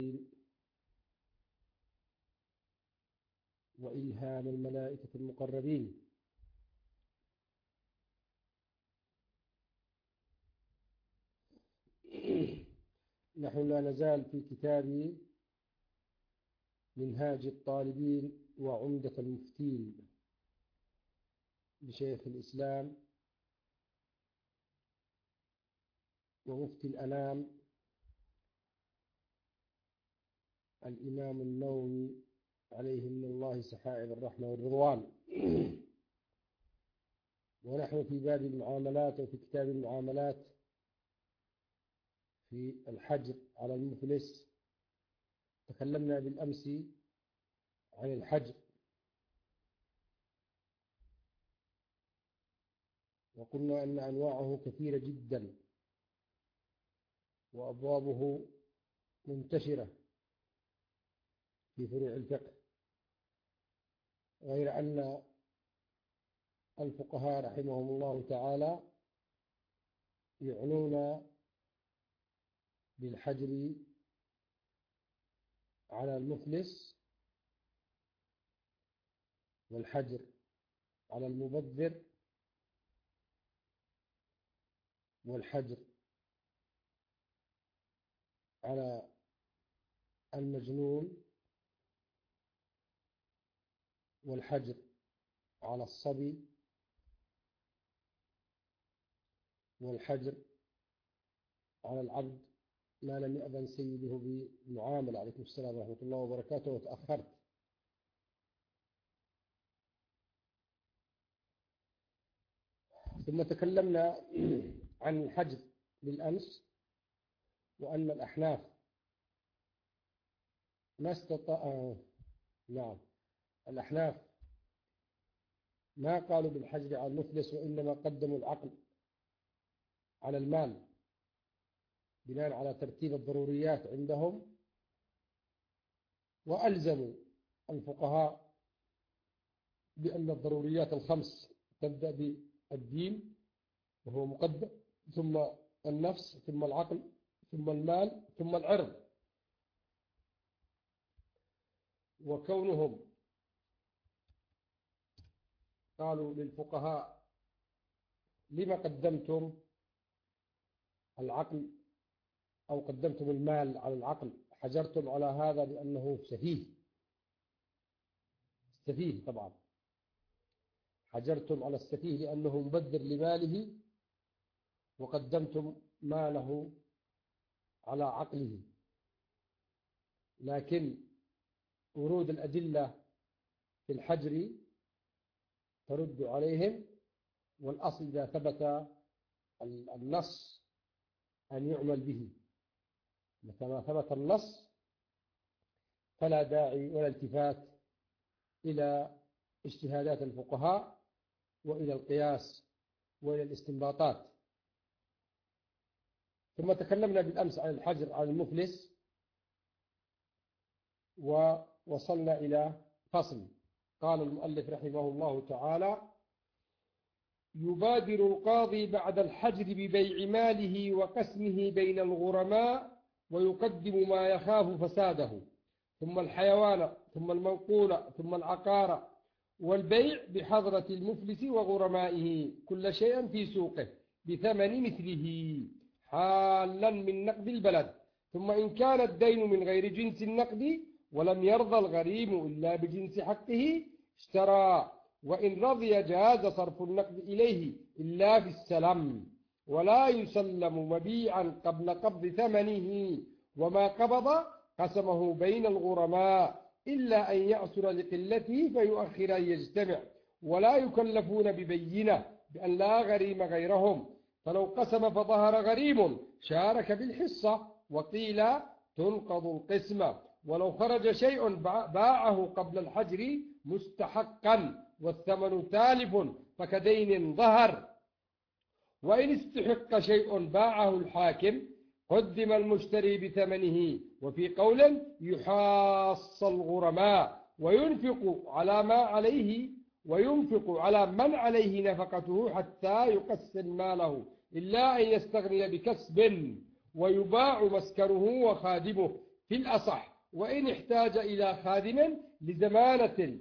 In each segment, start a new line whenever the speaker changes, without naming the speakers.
وإلهام الملائكة المقربين. نحن لا نزال في كتاب منهاج الطالبين وعمدة المفتين لشيخ الإسلام ومفتي الأنام الإمام النووي عليه من الله سحائب الرحمة والرضوان. ونحن في باب المعاملات وفي كتاب المعاملات في الحجر على المفلس. تكلمنا بالأمس عن الحجر وقلنا أن أنواعه كثيرة جدا وأبوابه منتشرة في فروع الفقه، غير أن الفقهاء رحمهم الله تعالى يعنون بالحجر على المفلس والحجر على المبذر والحجر على المجنون والحجر على الصبي والحجر على العبد ما لم يأذن سيده بالمعاملة. عليكم السلام ورحمة الله وبركاته، وتأخرت. ثم تكلمنا عن الحجر بالأمس، وأن الأحناف ما استطاع الأحناف ما قالوا بالحجر على المفلس، وإنما قدموا العقل على المال بناء على ترتيب الضروريات عندهم، وألزموا الفقهاء بأن الضروريات الخمس تبدأ بالدين وهو مقدم، ثم النفس، ثم العقل، ثم المال، ثم العرض. وكونهم قالوا للفقهاء لما قدمتم العقل أو قدمتم المال على العقل، حجرتم على هذا لأنه سفيه طبعا، حجرتم على السفيه لأنه مبذر لماله، وقدمتم ماله على عقله. لكن ورود الأدلة في الحجر ترد عليهم، والأصل إذا ثبت النص أن يعمل به. كما ثبت النص فلا داعي ولا التفات إلى اجتهادات الفقهاء وإلى القياس وإلى الاستنباطات. ثم تكلمنا بالأمس عن الحجر على المفلس، ووصلنا إلى فصل. قال المؤلف رحمه الله تعالى: يبادر القاضي بعد الحجر ببيع ماله وقسمه بين الغرماء، ويقدم ما يخاف فساده، ثم الحيوان، ثم المنقول، ثم العقار، والبيع بحضرة المفلس وغرمائه كل شيء في سوقه بثمن مثله حالا من نقد البلد. ثم إن كان الدين من غير جنس النقد ولم يرضى الغريم إلا بجنس حقه اشترى، وإن رضي جاز صرف النقد إليه إلا في السلم، ولا يسلم مبيعا قبل قبض ثمنه، وما قبض قسمه بين الغرماء إلا أن يعسر لقلته فيؤخر أن يجتمع، ولا يكلفون ببينة بأن لا غريم غيرهم، فلو قسم فظهر غريم شارك بالحصة وقيل تنقض القسمة، ولو خرج شيء باعه قبل الحجر مستحقا والثمن تالف فكدين ظهر، وإن استحق شيء باعه الحاكم قدم المشتري بثمنه. وفي قول يحاص الغرماء وينفق على من عليه نفقته حتى يقسم ماله إلا أن يستغني بكسب، ويباع مسكنه وخادمه في الأصح، وإن احتاج إلى خادم لزمانة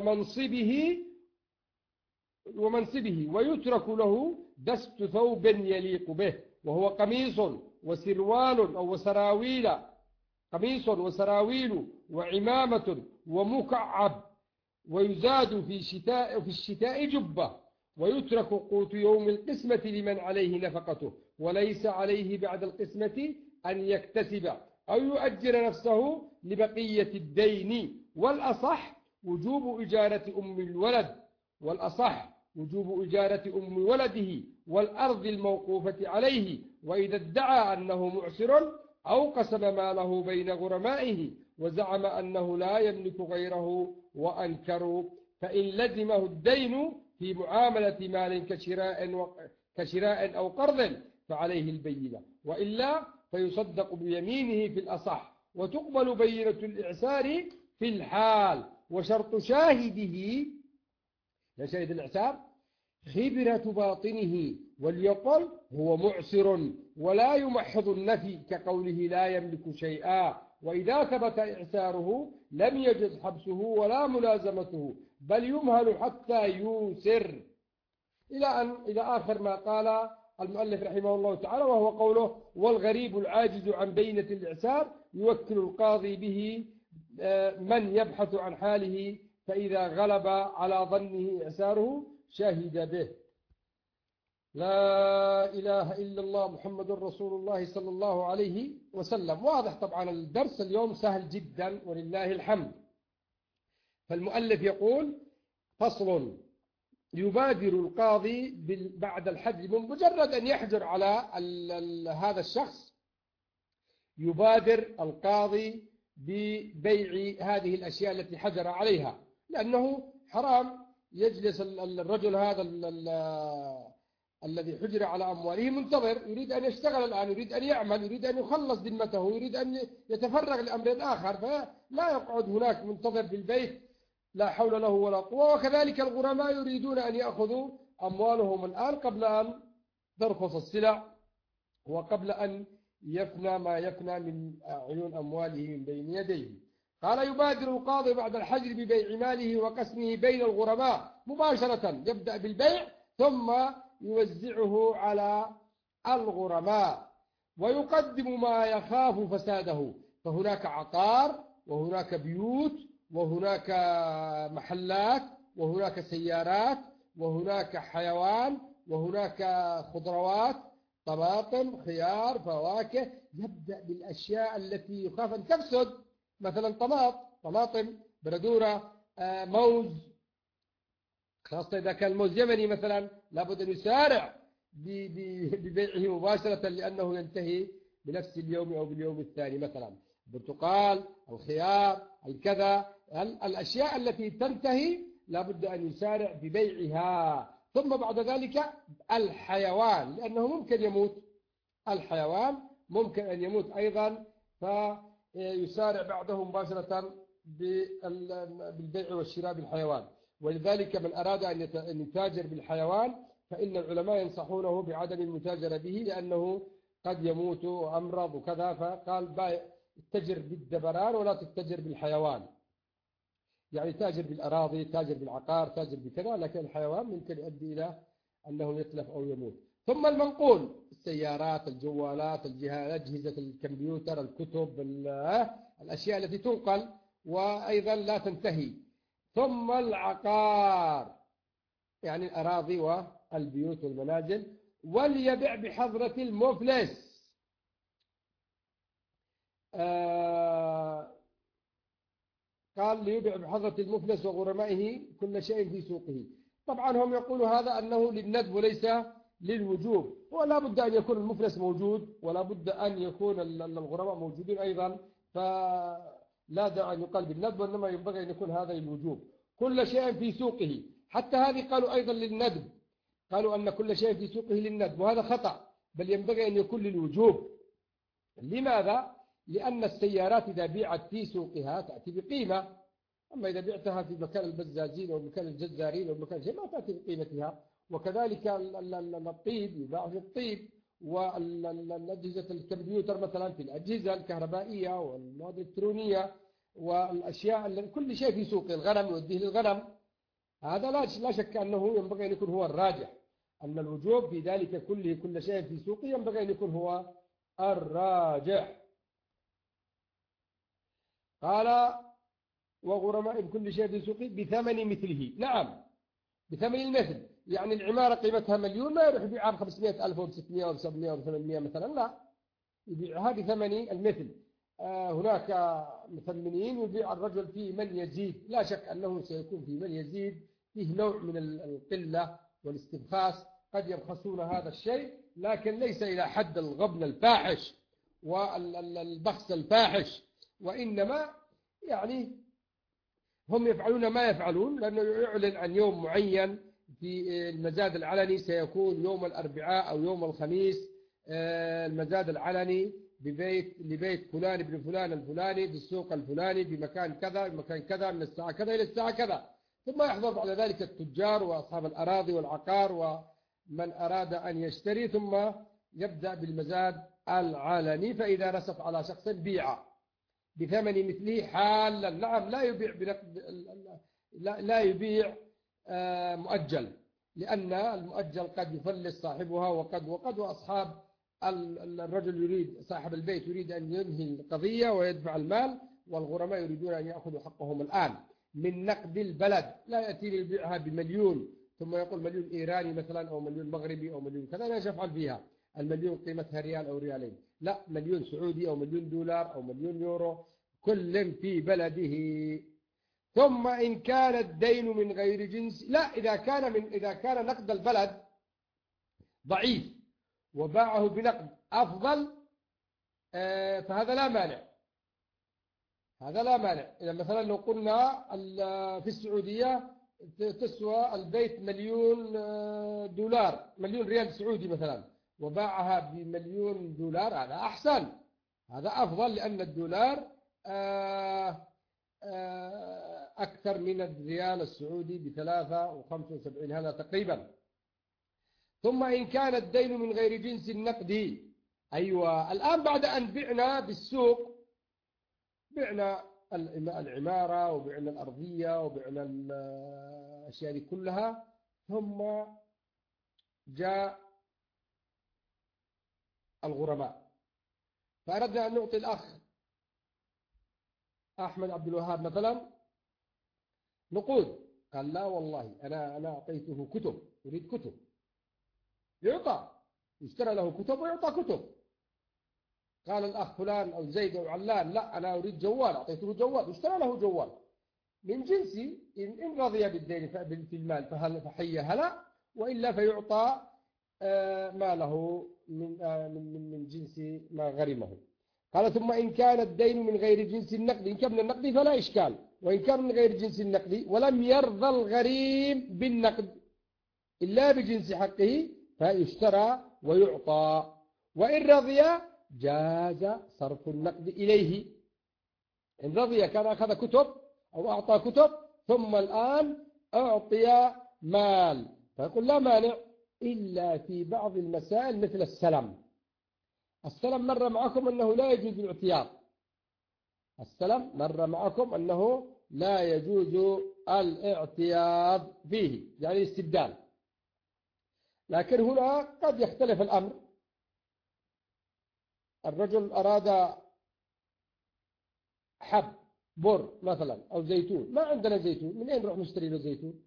ومنصبه ويترك له دست ثوب يليق به، وهو قميص وسروال أو وسراويل، قميص وسراويل وعمامة ومكعب، ويزاد في الشتاء جبة، ويترك قوت يوم القسمة لمن عليه نفقته، وليس عليه بعد القسمة أن يكتسب أو يؤجر نفسه لبقية الدين. والأصح وجوب إجارة أم ولده والأرض الموقوفة عليه، وإذا ادعى أنه معسر أو قسم ماله بين غرمائه وزعم أنه لا يملك غيره وأنكروا، فإن لزمه الدين في معاملة مال كشراء أو قرض فعليه البينة، وإلا فيصدق بيمينه في الأصح، وتقبل بينة الإعسار في الحال. وشرط شاهده، يا شاهد الإعسار، خبرة باطنه، وليقل هو معسر، ولا يمحض النفي كقوله لا يملك شيئا. وإذا ثبت إعساره لم يجز حبسه ولا ملازمته، بل يمهل حتى يوسر، إلى آخر ما قال المؤلف رحمه الله تعالى، وهو قوله: والغريب العاجز عن بينة الإعسار يوكل القاضي به من يبحث عن حاله، فإذا غلب على ظنه إعساره شهد به. لا إله إلا الله محمد رسول الله صلى الله عليه وسلم. واضح طبعا الدرس اليوم سهل جدا ولله الحمد. فالمؤلف يقول: فصل: يبادر القاضي بعد الحجر، مجرد أن يحجر على هذا الشخص يبادر القاضي ببيع هذه الأشياء التي حجر عليها، لأنه حرام يجلس الرجل هذا الذي حجر على أمواله منتظر، يريد أن يشتغل الآن، يريد أن يعمل، يريد أن يخلص ذمته، يريد أن يتفرغ لأمر آخر، فلا يقعد هناك منتظر في البيت لا حول له ولا قوة. وكذلك الغرماء يريدون أن يأخذوا أموالهم الآن قبل أن ترخص السلع، وقبل أن يفنى ما يفنى من عيون أمواله من بين يديه. قال: يبادر القاضي بعد الحجر ببيع ماله وقسمه بين الغرماء مباشرة، يبدأ بالبيع ثم يوزعه على الغرماء، ويقدم ما يخاف فساده، فهناك عقار، وهناك بيوت، وهناك محلات، وهناك سيارات، وهناك حيوان، وهناك خضروات، طماطم، خيار، فواكه. يبدأ بالأشياء التي يخاف أن تفسد، مثلا طماطم، بردورة، موز، خاصة إذا كان الموز يمني مثلا لابد أن يسارع ببيعه مباشرة، لأنه ينتهي بنفس اليوم أو باليوم الثاني. مثلا البرتقال، الخيار، الكذا، الأشياء التي تنتهي لابد أن يسارع ببيعها. ثم بعد ذلك الحيوان، لأنه ممكن يموت، الحيوان ممكن أن يموت أيضا، فيسارع بعده مباشرة بالبيع والشراء بالحيوان. ولذلك من أراد أن يتاجر بالحيوان فإن العلماء ينصحونه بعدم المتاجرة به، لأنه قد يموت وأمرض وكذا، فقال: اتجر بالدبران ولا تتجر بالحيوان، يعني تاجر بالأراضي، تاجر بالعقار، تاجر بكذا، لكن الحيوان ممكن يؤدي إلى أنه يتلف أو يموت. ثم المنقول: السيارات، الجوالات، أجهزة الكمبيوتر، الكتب، الأشياء التي تنقل وأيضا لا تنتهي. ثم العقار، يعني الأراضي والبيوت والمنازل. وليبع بحضرة المفلس، قال: ليبع بحضرة المفلس وغرمائه كل شيء في سوقه. طبعا هم يقولوا هذا أنه للندب وليس للوجوب، ولا بد أن يكون المفلس موجود، ولا بد أن يكون الغرماء موجودين أيضا، فلا داعي أن يقال بالندب، وإنما ينبغي أن يكون هذا للوجوب. كل شيء في سوقه، حتى هذه قالوا أيضا للندب، قالوا أن كل شيء في سوقه للندب، وهذا خطأ، بل ينبغي أن يكون للوجوب. لماذا؟ لأن السيارات إذا بيعت في سوقها تأتي بقيمة، أما إذا بعتها في مكان البزازين أو مكان الجزارين أو مكان شيء ما تأتي بقيمتها. وكذلك الطيب يباع في الطيب، والأجهزة الكمبيوتر مثلا، في الأجهزة الكهربائية والمواد الإلكترونية والأشياء، كل شيء في سوق الغنم يوديه للغنم. هذا لا شك أنه ينبغي أن يكون هو الراجح، أن الوجوب في ذلك كله، كل شيء في سوقه ينبغي أن يكون هو الراجح. قال وغرماء كل شيء في سوقه بثمن مثله. نعم، بثمن المثل، يعني العمارة قيمتها مليون ما يروح يبيعها ب 500,000 أو ب 600 أو ب 700 أو ب 800 مثلا، لا، يبيعها بثمن المثل. هناك مثمنين يبيع الرجل في من يزيد، لا شك أنه سيكون في من يزيد فيه نوع من القلة والاستبخاس، قد يبخسون هذا الشيء، لكن ليس إلى حد الغبن الفاحش والبخس الفاحش، وإنما يعني هم يفعلون ما يفعلون، لأنه يعلن عن يوم معين في المزاد العلني، سيكون يوم الأربعاء أو يوم الخميس، المزاد العلني لبيت فلان ابن فلان الفلاني في السوق الفلاني بمكان كذا بمكان كذا من الساعة كذا إلى الساعة كذا. ثم يحضر بعد ذلك التجار وأصحاب الأراضي والعقار ومن أراد أن يشتري، ثم يبدأ بالمزاد العلني. فإذا رست على شخص بيع بثمن مثله حالا. نعم، لا يبيع بنقد، لا يبيع مؤجل، لأن المؤجل قد يفلس صاحبها وقد وأصحاب الرجل يريد، صاحب البيت يريد أن ينهي القضية ويدفع المال، والغرماء يريدون أن يأخذوا حقهم الآن من نقد البلد. لا يأتي ليبيعها بمليون ثم يقول مليون إيراني مثلا أو مليون مغربي أو مليون كذا، لا يفعل فيها. المليون قيمتها ريال أو ريالين، لا، مليون سعودي أو مليون دولار أو مليون يورو، كل في بلده. ثم إن كان الدين من غير جنس، لا، إذا كان نقد البلد ضعيف وباعه بنقد أفضل، فهذا لا مانع، هذا لا مانع. إذا مثلا لو قلنا في السعودية تسوى البيت مليون دولار، مليون ريال سعودي مثلا، وباعها بمليون دولار، هذا أحسن، هذا أفضل، لأن الدولار أكثر من الريال السعودي ب3.75 هذا تقريبا. ثم إن كان الدين من غير جنس النقد، أيوة، الآن بعد أن بعنا بالسوق، بعنا العمارة وبعنا الأرضية وبعنا الأشياء دي كلها، ثم جاء الغرماء، فأردنا أن نعطي الأخ أحمد عبد الوهاب مثلا نقود، قال لا والله أنا أعطيته كتب، يريد كتب، يعطى، يشترى له كتب ويعطى كتب. قال الأخ فلان أو زيد أو علان لا أنا أريد جوال، أعطيته جوال، اشترى له جوال من جنسي، إن رضي بالدين في المال فحي هلا، وإلا فيعطى ما له من جنس ما غرمه. قال ثم إن كان الدين من غير جنس النقد، إن كان من النقد فلا إشكال، وإن كان من غير جنس النقد ولم يرضى الغريم بالنقد إلا بجنس حقه فيشترى ويعطى، وإن رضي جاز صرف النقد إليه. إن رضي كان أخذ كتب أو أعطى كتب ثم الآن أعطي مال، فيقول لا مانع إلا في بعض المسائل مثل السلم. السلم مر معكم أنه لا يجوز الاعتياط، السلم مر معكم أنه لا يجوز الاعتياط فيه، يعني الاستبدال. لكن هنا قد يختلف الأمر، الرجل أراد حب بر مثلا أو زيتون، ما عندنا زيتون، من أين نروح نشتري له زيتون؟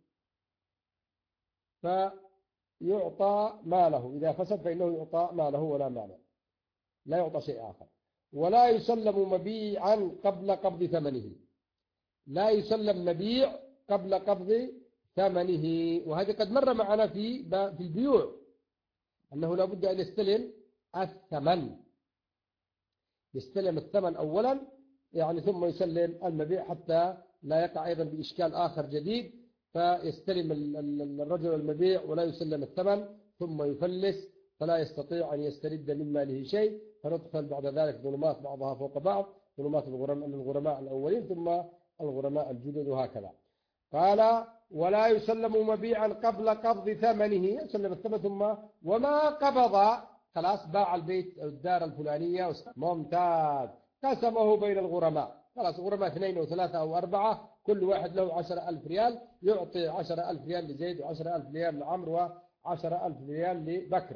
فيعطى ماله، إذا فسد فإنه يعطى ماله ولا مانع، لا يعطى شيء آخر. ولا يسلم مبيعا قبل قبض ثمنه، لا يسلم مبيع قبل قبض ثمنه. وهذا قد مر معنا في البيوع أنه لا بد أن يستلم الثمن، يستلم الثمن أولا يعني ثم يسلم المبيع، حتى لا يقع أيضا بإشكال آخر جديد، فيستلم الرجل المبيع ولا يسلم الثمن ثم يفلس فلا يستطيع أن يسترد من ماله شيء، فندخل بعد ذلك ظلمات بعضها فوق بعض، ظلمات الغرماء الأولين ثم الغرماء الجدد وهكذا. قال ولا يسلم مبيعا قبل قبض ثمنه، يسلم الثمن ثم وما قبض خلاص باع البيت أو الدار الفلانية ممتاز، قسمه بين الغرماء، خلاص غرماء 2 أو 3 أو 4 كل واحد له 10,000 ريال، يعطي 10,000 ريال لزيد و10,000 ريال لعمرو و10,000 ريال لبكر.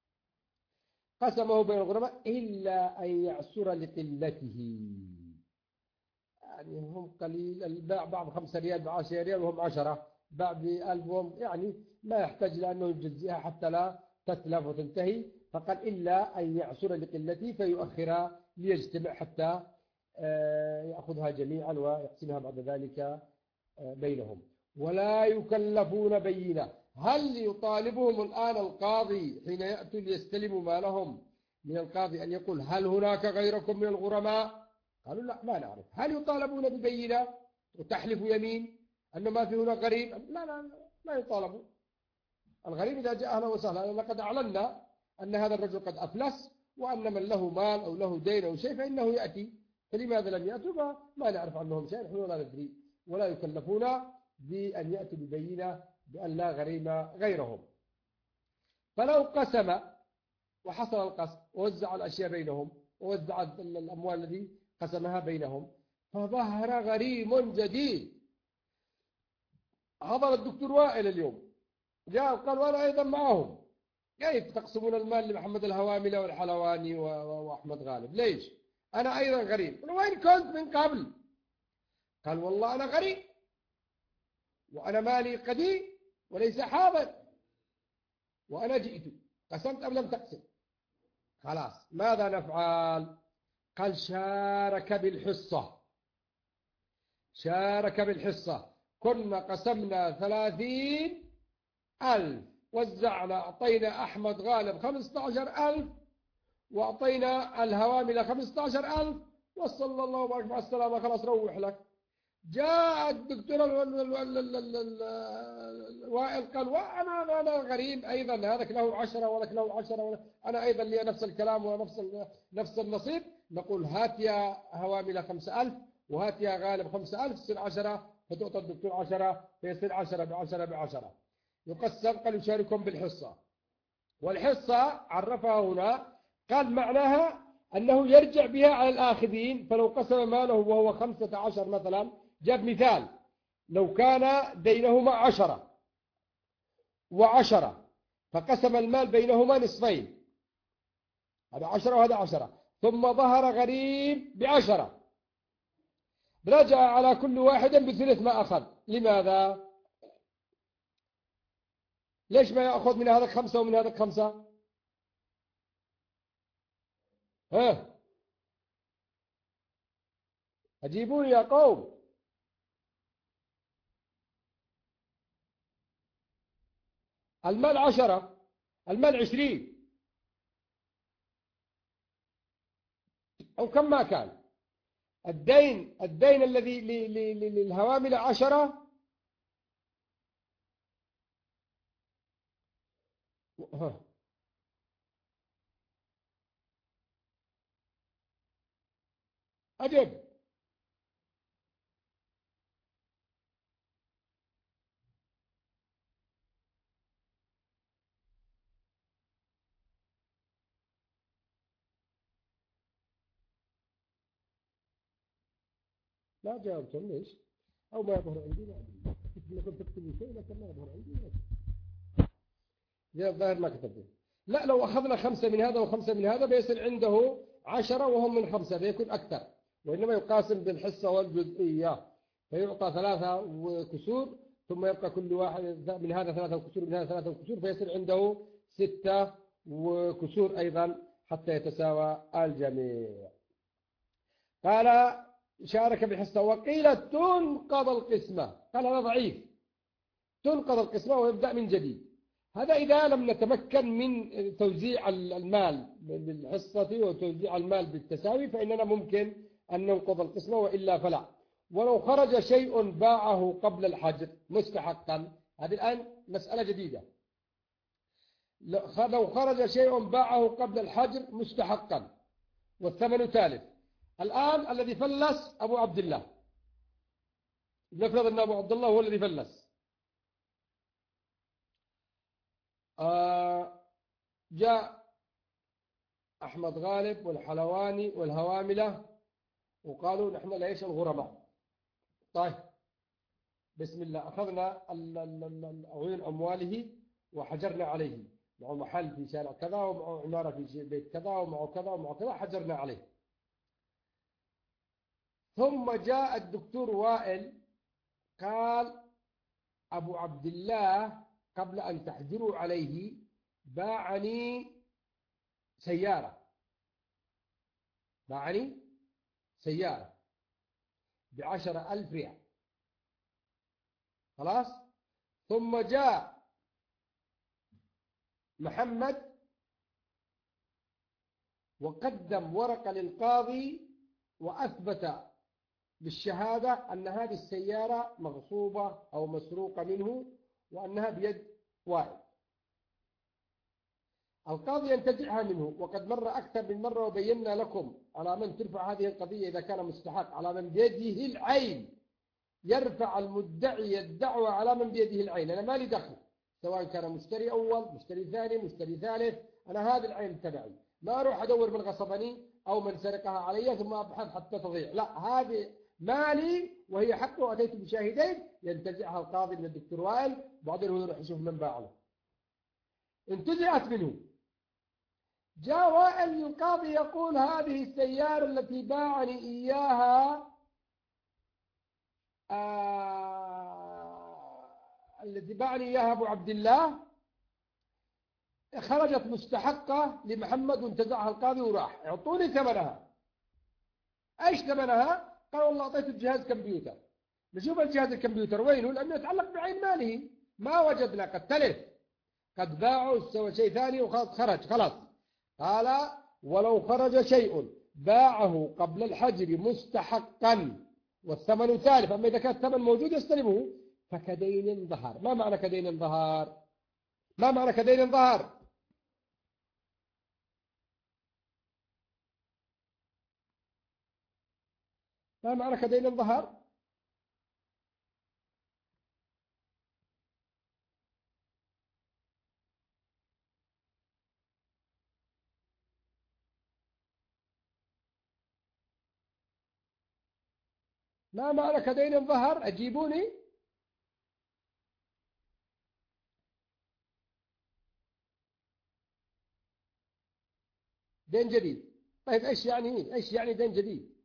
قسمه بين الغرماء إلا أن يعسر لقلته، يعني هم قليل، الباع بعض 5 ريال ب10 ريال وهم 10، باع ب1000 وهم يعني ما يحتاج لأنه يجزئها حتى لا تتلف وتنتهي، فقال إلا أن يعسر لقلته فيؤخرها ليجتمع حتى يأخذها جميعا ويقسمها بعد ذلك بينهم. ولا يكلفون بينة. هل يطالبهم الآن القاضي حين يأتوا ليستلموا مالهم من القاضي أن يقول هل هناك غيركم من الغرماء؟ قالوا لا ما نعرف. هل يطالبون ببينة وتحلف يمين أنه ما في هنا غريب؟ لا لا لا يطالبوا. الغريب إذا جاء أهلا وسهلا، لقد أعلنا أن هذا الرجل قد أفلس وأن من له مال أو له دين أو شيء فإنه يأتي، فلماذا لم يأتوا؟ ما نعرف عنهم شيء، نحن ولا ندري. ولا يكلفون بأن يأتوا ببينة بأن لا غريم غيرهم. فلو قسم وحصل القسم ووزع الأشياء بينهم ووزع الأموال التي قسمها بينهم، فظهر غريم جديد. حضر الدكتور وائل اليوم جاء قال وأنا أيضا معهم، كيف تقسمون المال لمحمد الهواملة والحلواني وأحمد غالب؟ ليش؟ أنا أيضا غريب. قال وين كنت من قبل؟ قال والله أنا غريب وأنا مالي قديم وليس حاضر وأنا جئت، قسمت أم لم تقسم؟ خلاص ماذا نفعل؟ قال شارك بالحصة. شارك بالحصة. كنا قسمنا 30,000، وزعنا، أعطينا أحمد غالب 15,000 وأعطينا الهوامل 15,000 وصلى الله وبارك مع السلامة، خلاص روح لك. جاء الدكتور وائل قال وأنا غريب أيضا، هذاك له 10 ولك له 10 أنا أيضا لي نفس الكلام ونفس النصيب. نقول هات يا هوامل 5,000 وهات يا غالب 5,000، تصير 10، فتعطى الدكتور 10، فيصير 10 ب10 ب10. يقسم. قال يشاركهم بالحصة. والحصة عرفها هنا، قال معناها أنه يرجع بها على الآخذين. فلو قسم ماله وهو 15 مثلا، جاب مثال، لو كان دينهما 10 و10 فقسم المال بينهما نصفين، هذا 10 وهذا 10، ثم ظهر غريب ب10، رجع على كل واحد بثلث ما أخذ. لماذا؟ ليش ما يأخذ من هذا 5 ومن هذا 5؟ ها أجيبوني يا قوم. المال 10، المال 20 أو كم ما كان. الدين الذي للهوامل 10. أجب. لا جاوبتم ليش؟ أو ما يظهر عندي لا أدري. كنت تكتبوا شيء لكن ما يظهر عندي. يا الظاهر ما كتبته. لا لو أخذنا 5 من هذا و5 من هذا بيصير عنده 10 وهم من 5 بيكون أكثر، وإنما يقاسم بالحصة والجزئية، فيعطى 3 وكسور، ثم يبقى كل واحد من هذا 3 وكسور من هذا 3 وكسور، فيصير عنده 6 وكسور أيضا حتى يتساوى الجميع. قال شارك بالحصة. وقيل تنقض القسمة. قال هذا ضعيف، تنقض القسمة ويبدأ من جديد. هذا إذا لم نتمكن من توزيع المال بالحصة وتوزيع المال بالتساوي، فإننا ممكن أن ننقض القسمة، وإلا فلا. ولو خرج شيء باعه قبل الحجر مستحقا، هذه الآن مسألة جديدة. لو خرج شيء باعه قبل الحجر مستحقا والثمن تالف. الآن الذي فلس أبو عبد الله، نفرض أن أبو عبد الله هو الذي فلس. جاء أحمد غالب والحلواني والهواملة، وقالوا نحن ليش الغرماء. طيب بسم الله، أخذنا عيون أمواله وحجرنا عليه، معه محل في شارع كذا، ومعه عمارة في بيت كذا، ومعه كذا ومعه كذا، حجرنا عليه. ثم جاء الدكتور وائل قال أبو عبد الله قبل أن تحجروا عليه باعني سيارة، باعني سيارة ب10,000 ريال. خلاص. ثم جاء محمد وقدم ورقة للقاضي وأثبت بالشهادة أن هذه السيارة مغصوبة أو مسروقة منه وأنها بيد وائل. القاضي ينتزعها منه، وقد مر أكثر من مرة وبينا لكم على من ترفع هذه القضية إذا كان مستحق، على من بيده العين. يرفع المدعي الدعوة على من بيده العين. أنا ما لي دخل، سواء كان مشتري أول، مشتري ثاني، مشتري ثالث، أنا هذه العين تبعي، ما أروح أدور من غصبني أو من سرقها علي ثم أبحث حتى تضيع. لا، هذه مالي وهي حقه، وأتيت بشاهدين ينتزعها القاضي من الدكتور وائل، بعدين هو يروح يشوف من باعه. انتزعت منه. جاء وائل للقاضي يقول هذه السيارة التي باعني إياها التي باعني إياها أبو عبد الله خرجت مستحقة لمحمد، وانتزعها القاضي وراح. اعطوني ثمنها. ايش ثمنها؟ قال والله اعطيته جهاز كمبيوتر. نشوف الجهاز الكمبيوتر وينه، لانه يتعلق بعين ماله. ما وجدنا، قد تلف، قد باعوا، سوى شيء ثاني وخرج خلاص. قال ولو خرج شيء باعه قبل الحجر مستحقا والثمن تالف، اما اذا كان الثمن موجود يستلمه فكدين ظهر. ما معنى كدين ظهر؟ ما معنى كدين ظهر؟ ما معنى كدين ظهر؟ ما معنى كدين ظهر؟ أجيبوني. دين جديد. طيب ايش يعني؟ ايش يعني دين جديد؟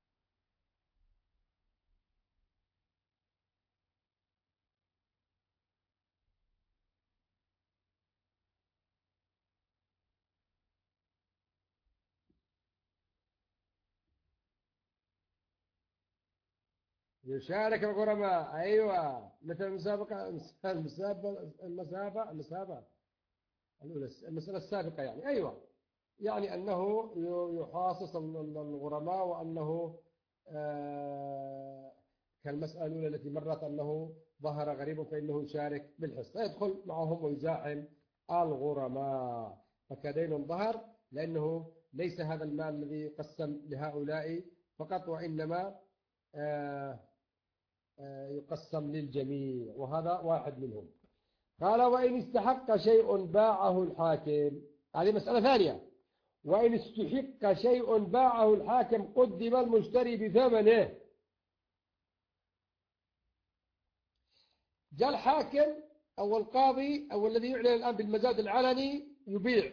يشارك الغرماء، ايوه، مثل المسابقه الاولى، المساله السابقه يعني. ايوه، يعني انه يحاصص الغرماء، وانه كالمساله الاولى التي مرت انه ظهر غريب فانه يشارك بالحصه، يدخل معهم ويزاحم الغرماء. فكدين ظهر لانه ليس هذا المال الذي يقسم لهؤلاء فقط، وانما يقسم للجميع، وهذا واحد منهم. قال وإن استحق شيء باعه الحاكم، هذه مسألة ثانية. وإن استحق شيء باعه الحاكم قدم المشتري بثمنه. جاء الحاكم أو القاضي أو الذي يعلن الآن بالمزاد العلني يبيع،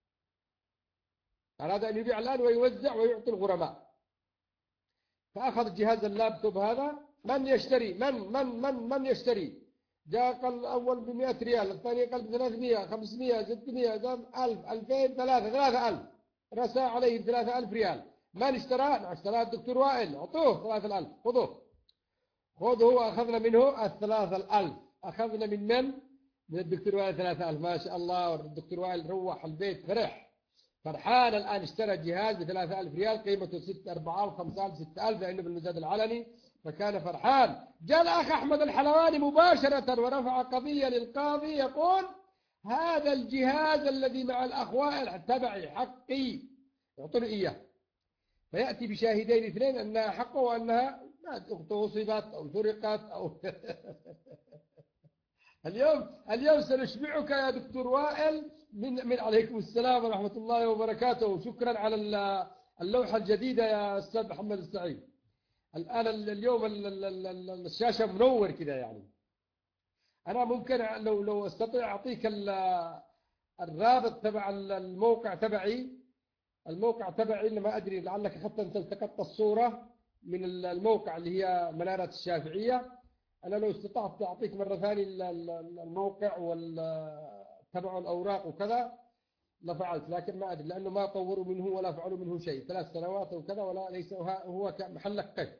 أراد أن يبيع الآن ويوزع ويعطي الغرماء، فأخذ جهاز اللابتوب هذا. من يشتري؟ من يشتري؟ جاء قال الأول ب100 ريال، الثاني قال ب300، 500، 600، 1000، 2000، 3000. رسى عليه 3000 ريال. من اشتراه؟ اشتراه الدكتور وائل. أعطوه 3000. خذوه. أخذنا منه 3000. أخذنا من من؟ من الدكتور وائل 3000. ما شاء الله. الدكتور وائل روح البيت فرحان الآن. اشترى جهاز ب3000 ريال قيمته 6، 4، 5، 6000 لأنه بالمزاد العلني، فكان فرحان. جاء الأخ أحمد الحلواني مباشرة ورفع قضية للقاضي يقول هذا الجهاز الذي مع الأخ وائل تبعي، حقي، يعطوني إياه. فيأتي بشاهدين اثنين أنها حقه وأنها أخته أصيبت أو سرقت أو اليوم سنشبعك يا دكتور وائل من عليكم السلام ورحمة الله وبركاته. شكرا على اللوحة الجديدة يا أستاذ محمد السعيد. الآن اليوم الشاشة منور كده يعني. أنا ممكن لو أستطيع أعطيك الرابط تبع الموقع تبعي. الموقع تبعي اللي ما أدري لعلك حتى أنت التقطت الصورة من الموقع اللي هي منارة الشافعية. أنا لو استطعت أعطيك مرة ثانية الموقع تبع الأوراق وكذا لفعلت، لكن ما أدري لأنه ما طوروا منه ولا فعلوا منه شيء 3 سنوات وكذا، ولا ليس هو محلك قف.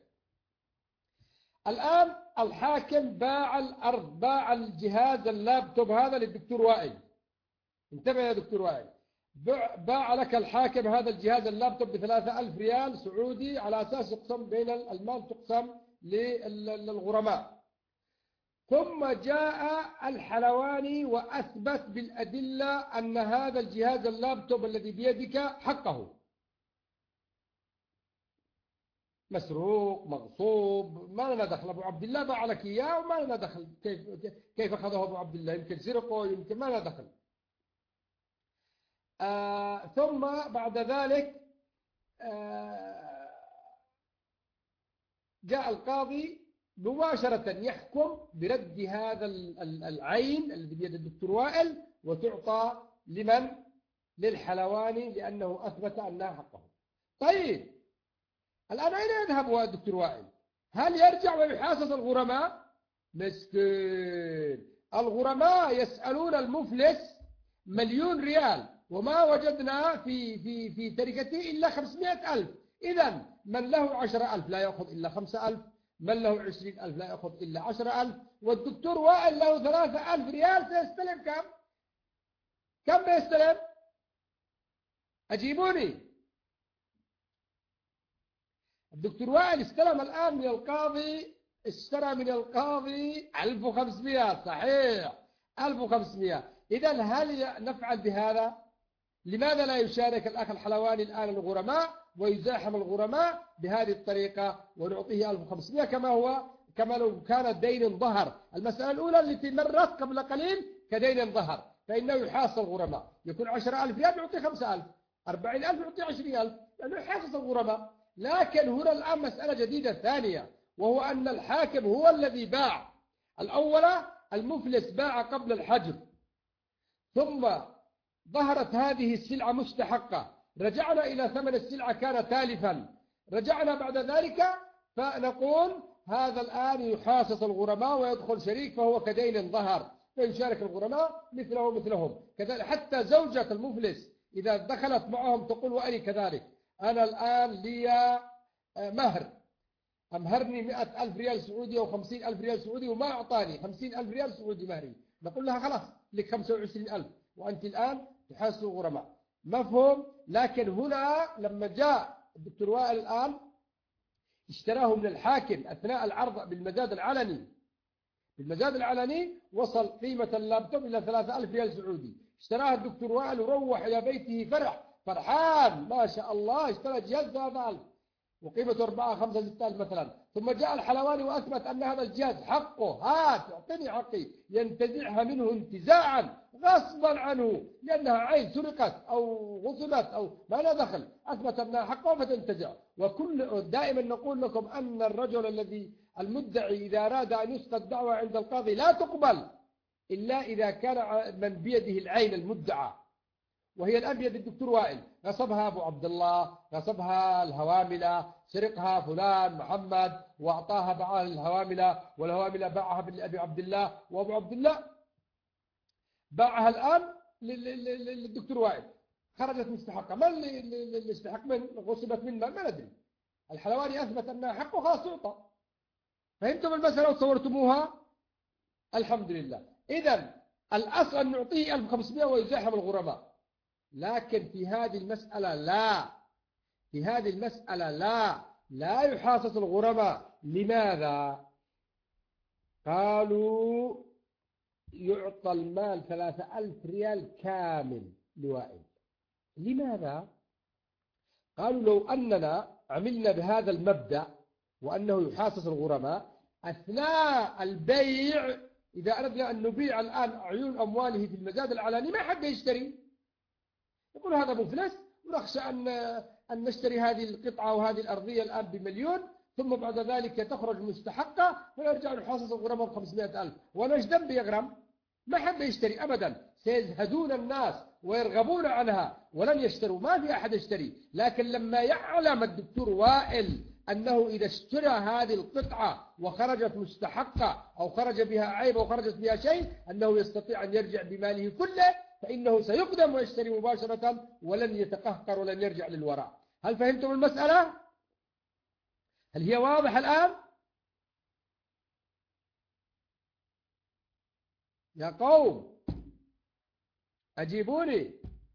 الآن الحاكم باع الأرض، باع الجهاز اللابتوب هذا للدكتور وائل. انتبه يا دكتور وائل، باع لك الحاكم هذا الجهاز اللابتوب ب3000 ريال سعودي على أساس يقسم بين المال، تقسم للغرماء. ثم جاء الحلواني وأثبت بالأدلة أن هذا الجهاز اللابتوب الذي بيدك حقه، مسروق مغصوب، ما لنا دخل. أبو عبد الله باع لك إياه وما لنا دخل كيف أخذه أبو عبد الله، يمكن سرقه، يمكن ما لنا دخل. ثم بعد ذلك جاء القاضي مباشرة يحكم برد هذا العين الذي بيد الدكتور وائل وتعطى لمن؟ للحلواني، لأنه أثبت أنها حقه. طيب الآن أين يذهب الدكتور وائل؟ هل يرجع ويحاسس الغرماء؟ مسكين، الغرماء يسألون المفلس 1,000,000 ريال وما وجدنا في تركته إلا 500,000. إذن من له 10,000 لا يأخذ إلا 5,000، من له 20,000 لا يأخذ إلا 10,000، والدكتور وائل له 3,000 ريال. سيستلم كم؟ كم بيستلم؟ أجيبوني. الدكتور وائل استلم الآن من القاضي، اشترى من القاضي 1500. صحيح 1500. إذن هل نفعل بهذا؟ لماذا لا يشارك الأخ الحلواني الآن الغرماء ويزاحم الغرماء بهذه الطريقة ونعطيه 1500 كما لو كان دين ظهر؟ المسألة الأولى التي مرت قبل قليل كدين ظهر، فإنه يحاصر الغرماء، يكون 10,000 ريال يعطي 5,000، 40,000 يعطي 20,000، لأنه يحاصر الغرماء. لكن هنا الآن مسألة جديدة ثانية، وهو أن الحاكم هو الذي باع. الأولى المفلس باع قبل الحجر، ثم ظهرت هذه السلعة مستحقة، رجعنا إلى ثمن السلعة كان تالفا، رجعنا بعد ذلك فنقول هذا الآن يحاصص الغرماء ويدخل شريك، فهو كدين ظهر فيشارك الغرماء مثله مثلهم. كذلك حتى زوجة المفلس إذا دخلت معهم تقول وأني كذلك، أنا الآن لي مهر، أمهرني 100,000 ريال سعودي أو 50,000 ريال سعودي وما أعطاني 50,000 ريال سعودي مهري، نقول لها خلاص لك 25,000 وأنت الآن تحاسب الغرماء. مفهوم؟ لكن هنا لما جاء الدكتور وائل الآن اشتراه من الحاكم أثناء العرض بالمزاد العلني، بالمزاد العلني وصل قيمة اللابتوب إلى 3,000 ريال سعودي، اشتراها الدكتور وائل وروح إلى بيته فرحان ما شاء الله، اشترى جهاز 3,000 وقيمته 4 5 6,000 مثلا. ثم جاء الحلواني وأثبت أن هذا الجهاز حقه، هات اعطني حقي، ينتزعها منه انتزاعا غصبا عنه، لأنها عين سرقت أو غصبت أو ما لا دخل، أثبت أنها حقه فتنتزع. وكل دائما نقول لكم أن الرجل الذي المدعي إذا أراد أن يسقط دعوة عند القاضي لا تقبل إلا إذا كان من بيده العين المدعى، وهي الآن بيد الدكتور وائل. غصبها أبو عبد الله، غصبها الهواملة، سرقها فلان محمد وأعطاها بعض الهواملة، والهواملة باعها لأبي عبد الله، وأبو عبد الله باعها الآن للدكتور وائل، خرجت مستحقة. ما اللي استحق من غصبت من ما ندري. الحلواني أثبت أنها حقه خلاص تعطى. فهمتم المسألة وتصورتموها؟ الحمد لله. إذن الأصل أن نعطيه 1500 ويزاحم الغرماء، لكن في هذه المسألة لا، في هذه المسألة لا يحاصص الغرماء. لماذا؟ قالوا يعطى المال 3,000 ريال كامل لوائل. لماذا؟ قالوا لو أننا عملنا بهذا المبدأ وأنه يحاصص الغرماء أثناء البيع إذا أردنا أن نبيع الآن عيون أمواله في المزاد العلاني ما حد يشتري، يقول هذا مفلس، ونخشى أن نشتري هذه القطعة وهذه الأرضية الآن ب1,000,000 ثم بعد ذلك تخرج مستحقة فيرجع نحاصص الغرماء ب500,000 وأنا ايش ذنبي يغرم؟ ما حد يشتري أبدا، سيزهدون الناس ويرغبون عنها ولن يشتروا، ما في أحد يشتري. لكن لما يعلم الدكتور وائل أنه إذا اشترى هذه القطعة وخرجت مستحقة أو خرج بها عيب أو خرجت بها شيء أنه يستطيع أن يرجع بماله كله، فإنه سيقدم ويشتري مباشرة ولن يتقهقر ولن يرجع للوراء. هل فهمتم المسألة؟ هل هي واضحة الآن؟ يا قوم أجيبوني.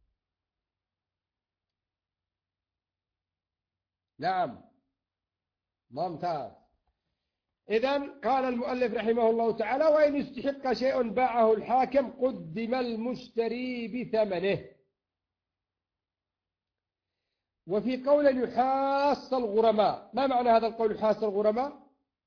نعم ممتاز. إذن قال المؤلف رحمه الله تعالى: وإن استحق شيء باعه الحاكم قدم المشتري بثمنه. وفي قول يحاص الغرماء، ما معنى هذا القول يحاص الغرماء؟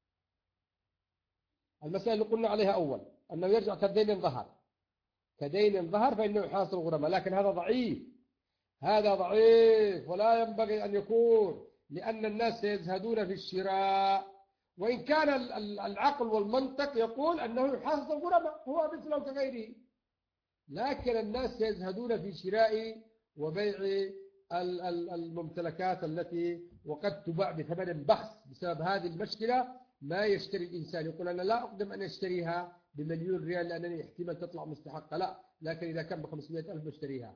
المسألة اللي قلنا عليها أول أنه يرجع كدين ظهر، كدين ظهر فإنه يحاص الغرماء، لكن هذا ضعيف، هذا ضعيف ولا ينبغي أن يكون، لأن الناس سيزهدون في الشراء، وإن كان العقل والمنطق يقول أنه يحاص الغرماء هو مثله كغيره، لكن الناس سيزهدون في شراء وبيع الممتلكات التي وقد تباع بثمن بخس. بسبب هذه المشكلة ما يشتري الإنسان، يقول أنا لا أقدم أن أشتريها ب1,000,000 ريال لأنني احتمال تطلع مستحقة، لا، لكن إذا كان ب500,000 بشتريها،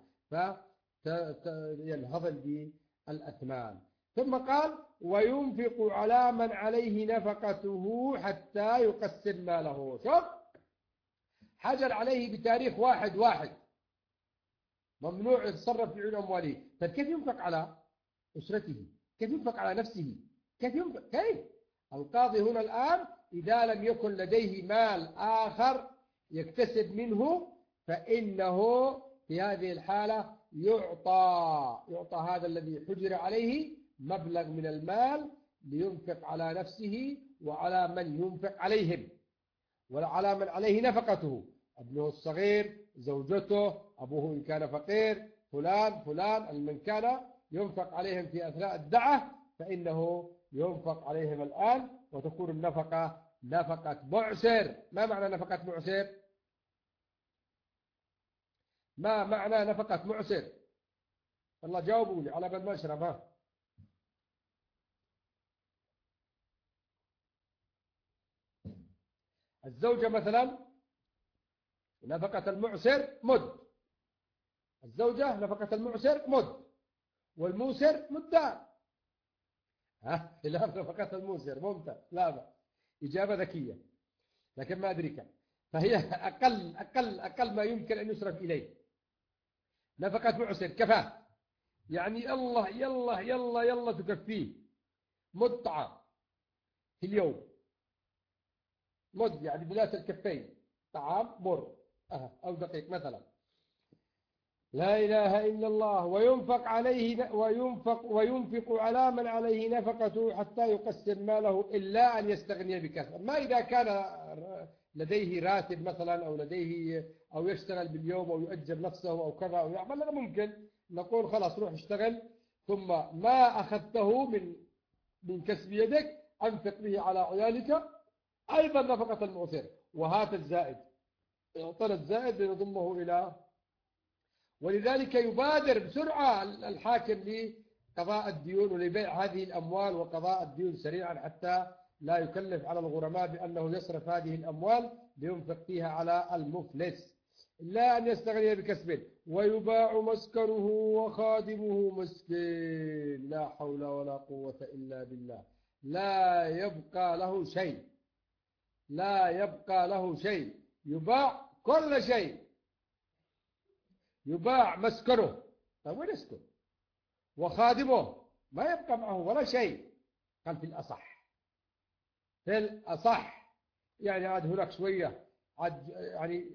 فينهضم بالأثمان. ثم قال: وينفق على من عليه نفقته حتى يقسم ماله. شوف، حجر عليه بتاريخ 1/1، ممنوع يتصرف في عيون أمواله. طيب كيف ينفق على أسرته؟ كيف ينفق على نفسه؟ كيف ينفق؟ كيف؟ القاضي هنا الآن إذا لم يكن لديه مال آخر يكتسب منه فإنه في هذه الحالة يعطى هذا الذي حجر عليه مبلغ من المال لينفق على نفسه وعلى من ينفق عليهم، وعلى من عليه نفقته، ابنه الصغير، زوجته، أبوه إن كان فقير، فلان من كان ينفق عليهم في أثناء الدعة فإنه ينفق عليهم الآن، وتكون النفقة نفقة معسر. ما معنى نفقة معسر؟ ما معنى نفقة معسر؟ الله جاوبوا لي على بال ما أشرب. الزوجة مثلا نفقة المعسر مد، الزوجة نفقة المعسر مد، والموسر مدان. لا، نفقة الموسر ممتاز، لا بأس، إجابة ذكية، لكن ما أدري كم، فهي أقل ما يمكن أن يصرف إليه. نفقة معسر كفاه، يعني الله يلا يلا يلا تكفيه مد طعام في اليوم، مد يعني بذات الكفين طعام مر أو دقيق مثلا. لا إله إلا الله. وينفق على من عليه نفقته حتى يقسم ماله إلا أن يستغني بكسب. ما إذا كان لديه راتب مثلا أو لديه أو يشتغل باليوم أو يؤجر نفسه أو كذا أو يعمل، هذا ممكن نقول خلاص روح اشتغل، ثم ما أخذته من كسب يدك أنفق به على عيالك، أيضا نفقة المعسر، وهات الزائد، اعطنا الزائد لنضمه إلى. ولذلك يبادر بسرعة الحاكم لقضاء الديون ولبيع هذه الأموال وقضاء الديون سريعا، حتى لا يكلف على الغرماء بأنه يصرف هذه الأموال لينفق فيها على المفلس، لا أن يستغني بكسبه. ويباع مسكره وخادمه مسكين، لا حول ولا قوة إلا بالله، لا يبقى له شيء، لا يبقى له شيء، يباع كل شيء، يباع مسكنه، طيب وين يسكن؟ وخادمه ما يبقى معه ولا شيء. قال في الأصح، في الأصح يعني عاد هناك شوية عاد يعني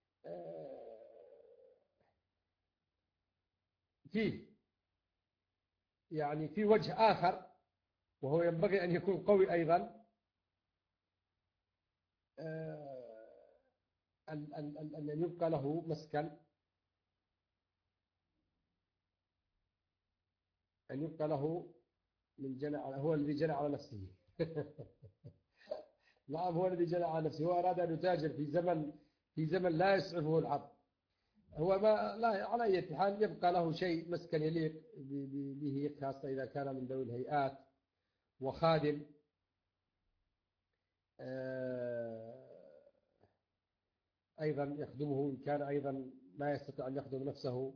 فيه يعني في وجه آخر، وهو ينبغي أن يكون قوي أيضا. أن يبقى له مسكن، أن يبقى له من جنى، هو الذي جنى على نفسه. نعم هو الذي جنى على نفسه، هو أراد أن يتاجر في زمن لا يسعفه العبد. هو ما لا على أي حال يبقى له شيء مسكن يليق به، خاصة إذا كان من ذوي الهيئات، وخادم أيضا يخدمه إن كان أيضا ما يستطيع أن يخدم نفسه.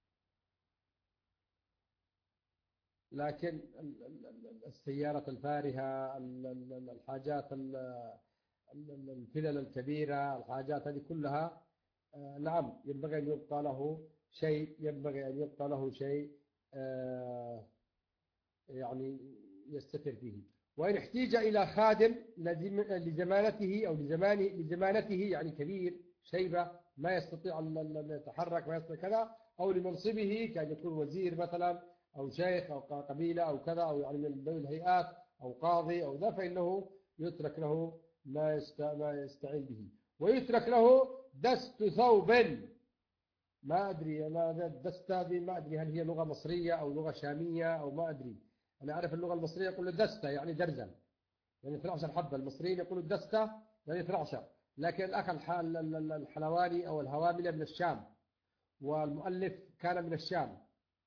لكن السيارة الفارهة، الحاجات الفلل الكبيرة، الحاجات هذه كلها نعم ينبغي أن يبقى له شيء، ينبغي أن يبقى له شيء يعني يستتر فيه. وإن احتاج إلى خادم لزمانته أو لزمانته يعني كبير شيبة ما يستطيع أن يتحرك ما يستطيع كذا، أو لمنصبه كان يكون وزير مثلا أو شيخ أو قبيلة أو كذا، أو يعني من ذوي الهيئات أو قاضي أو ذا، فإنه يترك له ما يستعين به. ويترك له دست ثوب، ما أدري ما دست هذه، ما أدري هل هي لغة مصرية أو لغة شامية أو ما أدري. أنا أعرف اللغة المصرية يقول دستة يعني درزا، يعني 12 حبة. المصريين يقولوا دستة يعني 12. لكن الأخ الحلواني أو الهواملة من الشام، والمؤلف كان من الشام،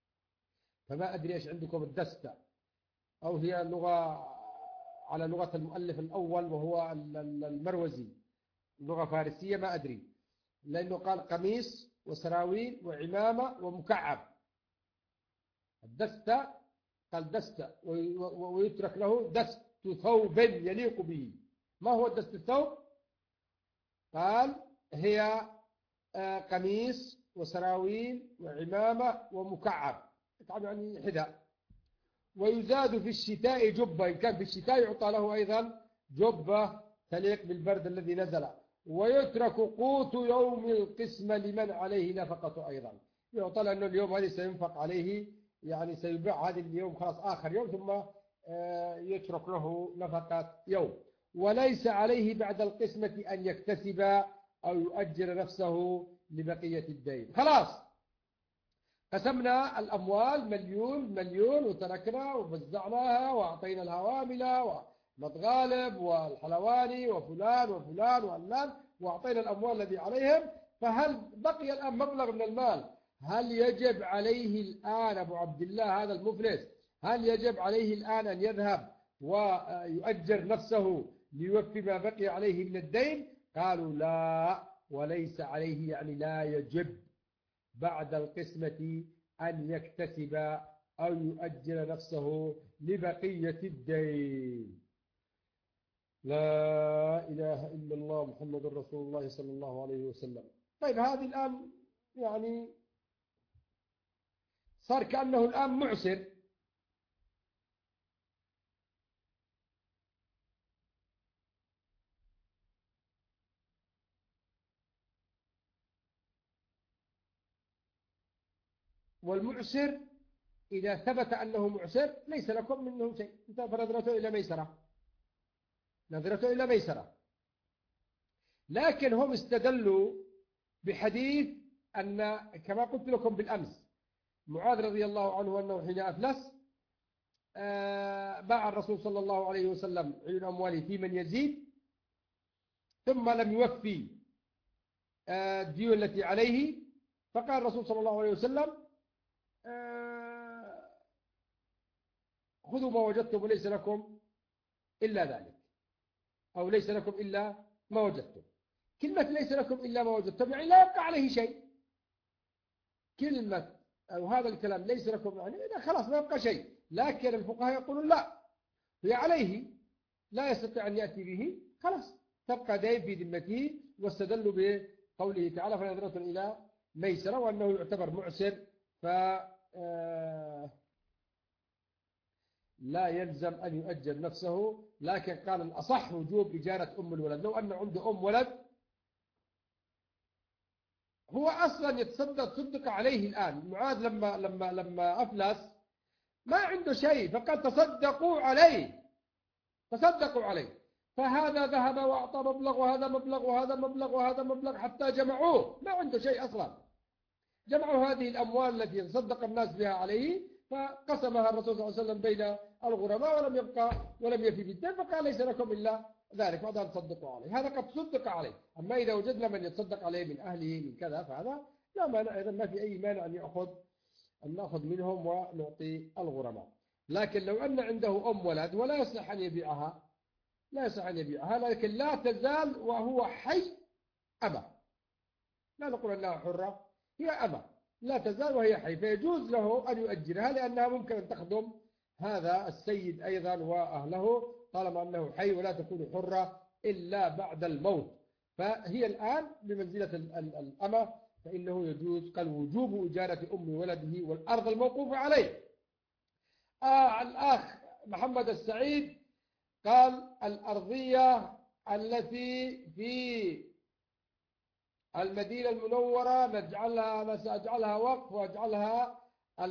فما أدري إيش عندكم الدستة، أو هي لغة على لغة المؤلف الأول وهو المروزي، لغة فارسية ما أدري، لأنه قال قميص وسراويل وعمامة ومكعب. الدستة قال دستة، ويترك له دست ثوب يليق به. ما هو دست الثوب؟ قال هي قميص وسراويل وعمامة ومكعب، يعني حذاء. ويزاد في الشتاء جبة، إن كان في الشتاء يعطى له أيضا جبة تليق بالبرد الذي نزل. ويترك قوت يوم القسمة لمن عليه نفقة أيضا، يعطى لأنه اليوم هذه سينفق عليه، يعني سيبيع هذا اليوم خلاص آخر يوم، ثم يترك له نفقة يوم. وليس عليه بعد القسمة أن يكتسب أو يؤجر نفسه لبقية الدين. خلاص قسمنا الأموال مليون وتركنا ووزعناها وأعطينا الهوامل ومتغالب والحلواني وفلان وفلان وعلان، وأعطينا الأموال الذي عليهم. فهل بقي الآن مبلغ من المال؟ هل يجب عليه الآن أبو عبد الله هذا المفلس، هل يجب عليه الآن أن يذهب ويؤجر نفسه ليوفي ما بقي عليه من الدين؟ قالوا لا، وليس عليه يعني لا يجب بعد القسمة أن يكتسب أو يؤجر نفسه لبقية الدين. لا إله إلا الله محمد رسول الله صلى الله عليه وسلم. طيب هذه الآن يعني صار كأنه الآن معسر. والمعسر إذا ثبت أنه معسر ليس لكم منه شيء، فنظرته إلى ميسرة، نظرته إلى ميسرة. لكن هم استدلوا بحديث أن كما قلت لكم بالأمس، معاذ رضي الله عنه أنه حين أفلس باع الرسول صلى الله عليه وسلم عيون أمواله في من يزيد، ثم لم يوفي الديون التي عليه، فقال الرسول صلى الله عليه وسلم خذوا ما وجدتم وليس لكم إلا ذلك، أو ليس لكم إلا ما وجدتم. كلمة ليس لكم إلا ما وجدتم يعني لا يبقى عليه شيء. كلمة أو هذا الكلام ليس لكم يعني خلاص ما يبقى شيء. لكن الفقهاء يقولون لا، هي عليه لا يستطيع أن يأتي به، خلاص تبقى دين في ذمته. واستدلوا بقوله تعالى فنظرة إلى ميسرة، وأنه يعتبر معسر لا يلزم أن يؤجر نفسه. لكن قال الأصح وجوب إجارة أم الولد. لو أن عنده أم ولد هو أصلا تصدق عليه الآن. معاذ لما أفلس ما عنده شيء، فقال تصدقوا عليه، فهذا ذهب وأعطى مبلغ وهذا مبلغ وهذا مبلغ وهذا مبلغ حتى جمعوه، ما عنده شيء أصلا. جمعوا هذه الأموال التي تصدق الناس بها عليه، فقسمها الرسول صلى الله عليه وسلم بين الغرماء ولم يبقى ولم يفي بالدين، فقال ليس لكم إلا ذلك بعد أن تصدقوا عليه. هذا قد صدق عليه. أما إذا وجدنا من يتصدق عليه من أهله من كذا فهذا لا مانع، أيضا ما في أي مانع أن نأخذ منهم ونعطي الغرماء. لكن لو أن عنده أم ولد ولا يصح أن يبيعها، لا يصح أن يبيعها، لكن لا تزال وهو حي أمة، لا نقول أنها حرة، هي أمة لا تزال وهي حي، فيجوز له أن يؤجرها لأنها ممكن أن تخدم هذا السيد أيضا وأهله طالما أنه حي، ولا تكون حرة إلا بعد الموت. فهي الآن بمنزلة الأمة، فإنه يجوز قال وجوب إجارة أم ولده والأرض الموقوف عليه. الأخ محمد السعيد قال الأرضية التي في المدينة المنورة سأجعلها وقف، وأجعلها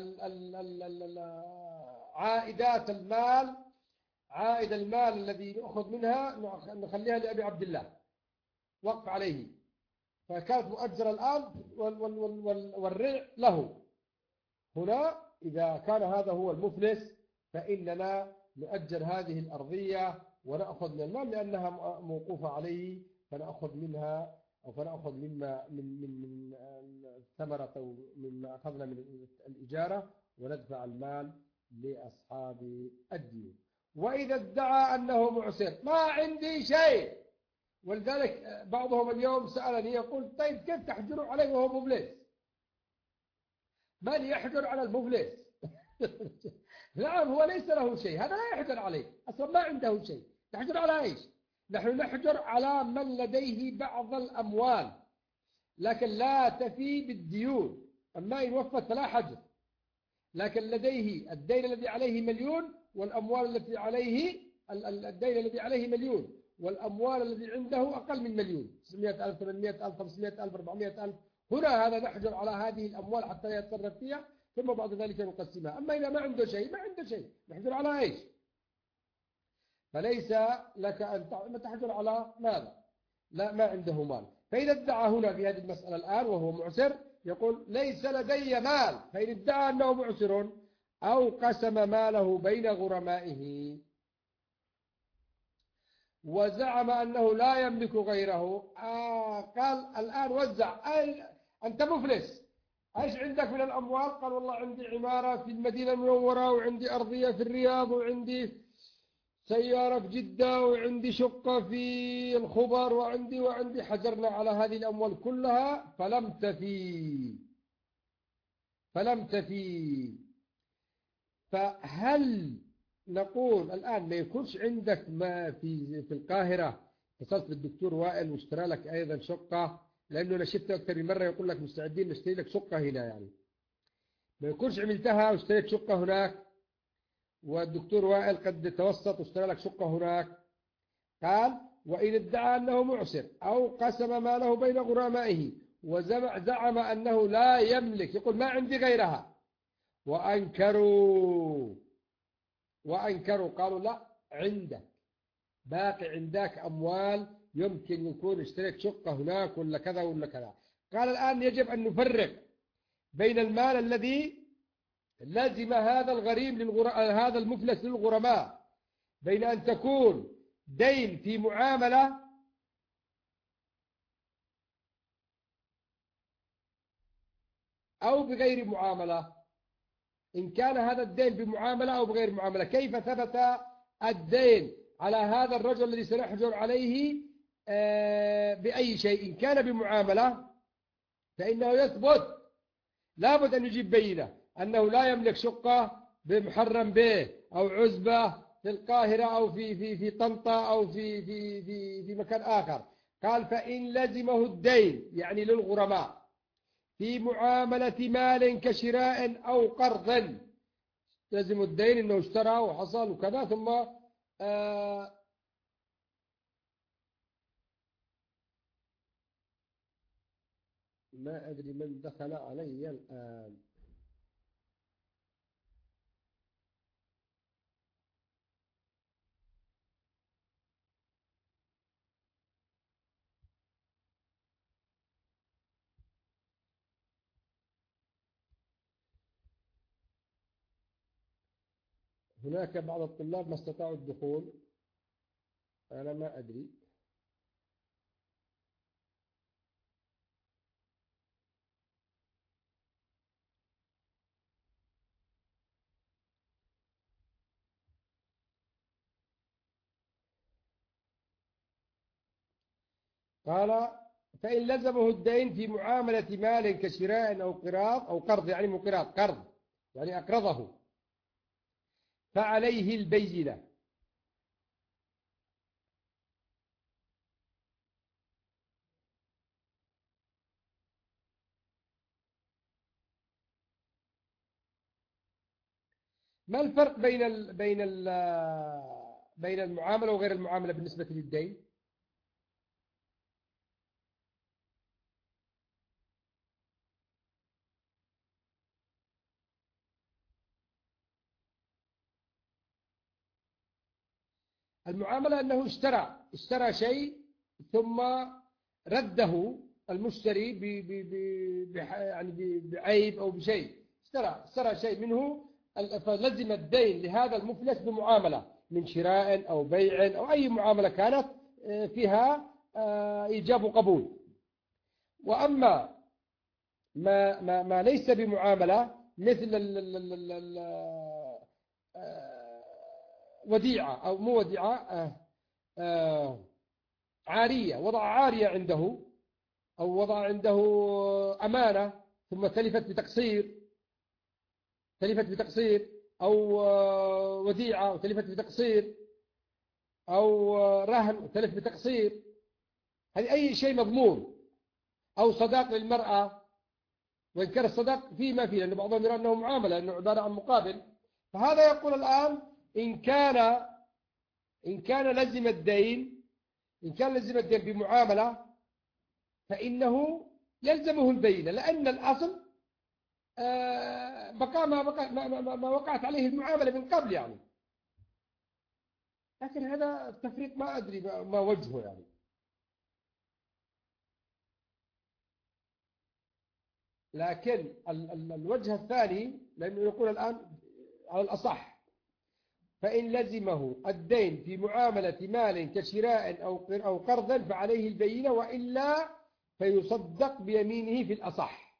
عائدات المال، عائد المال الذي نأخذ منها نخليها لأبي عبد الله وقف عليه، فكانت مؤجرة الأرض والرع له. هنا إذا كان هذا هو المفلس فإننا نؤجر هذه الأرضية ونأخذ من المال لأنها موقوفة عليه، فنأخذ منها أو فنأخذ من الثمرة أو مما أخذنا من الإجارة وندفع المال لأصحاب الدين. وإذا ادعى أنه معسر ما عندي شيء، ولذلك بعضهم اليوم سألني يقول طيب كيف تحجروا عليه وهو مفلس؟ من يحجر على المفلس؟ نعم هو ليس له شيء، هذا لا يحجر عليه أصلا، ما عنده شيء. نحجر على إيش؟ نحن نحجر على من لديه بعض الأموال لكن لا تفي بالديون، أما إن وفت فلا حجر. لكن لديه الدين الذي عليه مليون والأموال التي عليه الدين الذي عليه مليون والأموال الذي عنده أقل من مليون، 900,000 800,000 500,000 400,000، هنا هذا نحجر على هذه الأموال حتى يتصرف فيها ثم بعد ذلك نقسمها. أما إذا ما عنده شيء نحجر على إيش؟ فليس لك أن تحجر على ماذا؟ لا ما عنده مال. فإذا ادعى هنا في هذه المسألة الآن وهو معسر يقول ليس لدي مال، فإن ادعى أنه معسر أو قسم ماله بين غرمائه وزعم أنه لا يملك غيره، قال الآن وزع، أنت مفلس، ايش عندك من الأموال؟ قال والله عندي عمارة في المدينة المنورة، وعندي أرضية في الرياض، وعندي سيارة في جدة، وعندي شقة في الخبر، وعندي حجرنا على هذه الأموال كلها فلم تفي. فهل نقول الآن ما يكونش عندك ما في القاهرة، اتصلت بالدكتور وائل واشترى لك أيضا شقة، لأنه أنا شفته أكثر من مرة يقول لك مستعدين نشتري لك شقة هنا، يعني ما يكونش عملتها واشتريت شقة هناك، والدكتور وائل قد توسط واشترى لك شقة هناك. قال وإن ادعى أنه معسر أو قسم ماله بين غرمائه وزعم أنه لا يملك، يقول ما عندي غيرها، وأنكروا قالوا لا عندك باقي، عندك أموال يمكن يكون اشتريت شقة هناك ولا كذا ولا كذا. قال الآن يجب أن نفرق بين المال الذي لازم هذا الغريم هذا المفلس للغرماء، بين أن تكون دين في معاملة أو بغير معاملة. إن كان هذا الدين بمعاملة أو بغير معاملة، كيف ثبت الدين على هذا الرجل الذي سنحجر عليه بأي شيء؟ إن كان بمعاملة فإنه يثبت، لابد أن يجيب بينة أنه لا يملك شقة بمحرم به أو عزبة في القاهرة أو في طنطا أو في مكان آخر. قال فإن لزمه الدين يعني للغرماء في معاملة مال كشراء أو قرض، لازم الدين إنه اشترى وحصل وكذا، ثم ما أدري من دخل علي الآن. هناك بعض الطلاب ما استطاعوا الدخول، أنا ما أدري. قال فإن لزمه الدين في معاملة مال كشراء أو قراض أو قرض، يعني مو قراض، قرض يعني أقرضه، فعليه البينة. ما الفرق بين المعاملة وغير المعاملة بالنسبة للدين؟ المعاملة أنه اشترى شيء ثم رده المشتري يعني بعيب أو بشيء، اشترى شيء منه فلزم الدين لهذا المفلس بمعاملة من شراء أو بيع أو أي معاملة كانت فيها إيجاب وقبول. وأما ما ليس بمعاملة مثل وديعة أو مو وديعة، عارية، وضع عارية عنده أو وضع عنده أمانة ثم تلفت بتقصير أو وديعة وتلفت بتقصير أو رهن وتلف بتقصير، هذه أي شيء مضمون. أو صداق للمرأة، وإن كان الصداق فيه ما فيه، لأن بعضهم يرى أنه معاملة، أنه عبارة عن مقابل. فهذا يقول الآن إن كان لزم الدين بمعاملة فإنه يلزمه البينة، لأن الأصل بقى ما وقعت عليه المعاملة من قبل يعني. لكن هذا التفريق ما أدري ما وجهه يعني. لكن الوجه الثاني، لأنه يقول الآن على الأصح فإن لزمه الدين في معاملة مال كشراء أو قرض فعليه البينة، وإلا فيصدق بيمينه في الأصح.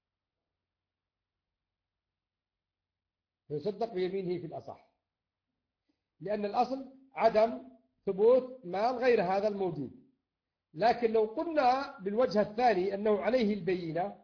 لأن الأصل عدم ثبوت مال غير هذا الموجود. لكن لو قلنا بالوجه الثاني أنه عليه البينة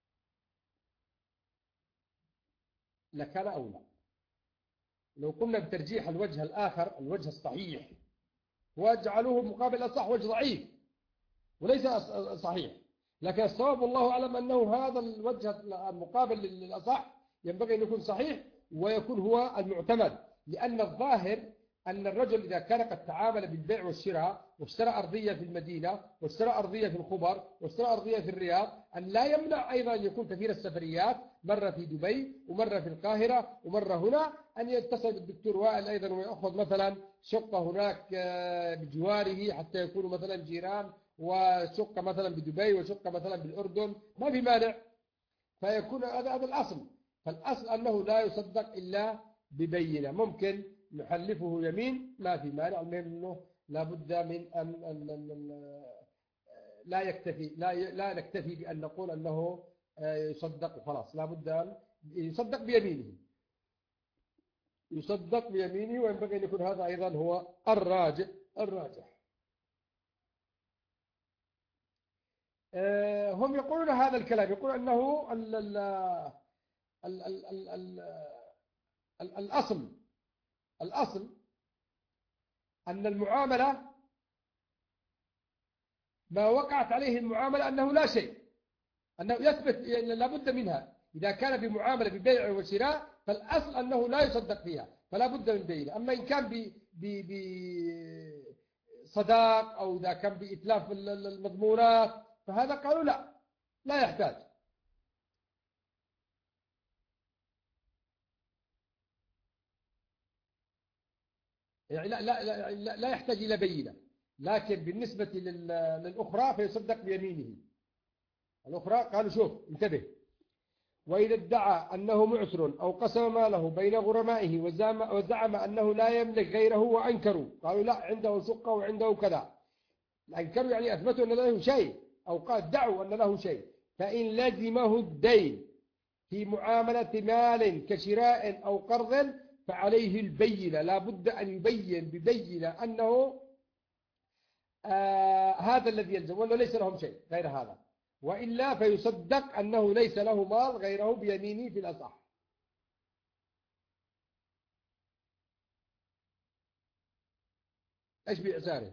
لكان أولى. لو قلنا بترجيح الوجه الآخر، الوجه الصحيح، واجعلوه مقابل الأصح وجه ضعيف وليس صحيح، لكن الصواب والله أعلم أنه هذا الوجه المقابل للأصح ينبغي أن يكون صحيح ويكون هو المعتمد. لأن الظاهر أن الرجل إذا كان قد تعامل بالبيع والشراء واشترى أرضية في المدينة واشترى أرضية في الخبر واشترى أرضية في الرياض، أن لا يمنع أيضا أن يكون كثير السفريات، مرة في دبي ومرة في القاهرة ومرة هنا، أن يتصل بالدكتور وائل أيضا ويأخذ مثلا شقة هناك بجواره حتى يكونوا مثلا جيران، وشقة مثلا بدبي وشقة مثلا بالأردن، ما في مانع. فيكون هذا الأصل. فالأصل أنه لا يصدق إلا ببينة. ممكن نحلفه يمين ما في مانع، المهم أنه لابد من أن لا نكتفي بأن نقول أنه يصدق وخلاص، لابد أن يصدق بيمينه، وينبغي أن يكون هذا أيضا هو الراجح. هم يقولون هذا الكلام، يقول أنه الأصل أن المعاملة ما وقعت عليه المعاملة أنه لا شيء، أنه يثبت لا بد منها. إذا كان بمعاملة ببيع وشراء فالأصل أنه لا يصدق فيها، فلا بد من بينه. أما إن كان بصداق أو إذا كان بإتلاف المضمونات فهذا قالوا لا يحتاج. يعني لا يحتاج إلى بينة. لكن بالنسبة للأخرى فيصدق بيمينه. الأخرى قالوا شوف انتبه، وإذا ادعى أنه معسر أو قسم ماله بين غرمائه وزعم أنه لا يملك غيره وأنكروا، قالوا لا عنده شقة وعنده كذا، أنكروا يعني أثبتوا أن له شيء، أو ادعوا أن له شيء، فإن لزمه الدين في معاملة مال كشراء أو قرض فعليه البينة، لا بد أن يبين ببينة أنه هذا الذي يلزم، وأنه ليس لهم شيء غير هذا، وإلا فيصدق أنه ليس له مال غيره بيمينه في الأصح. إيش بإعساره؟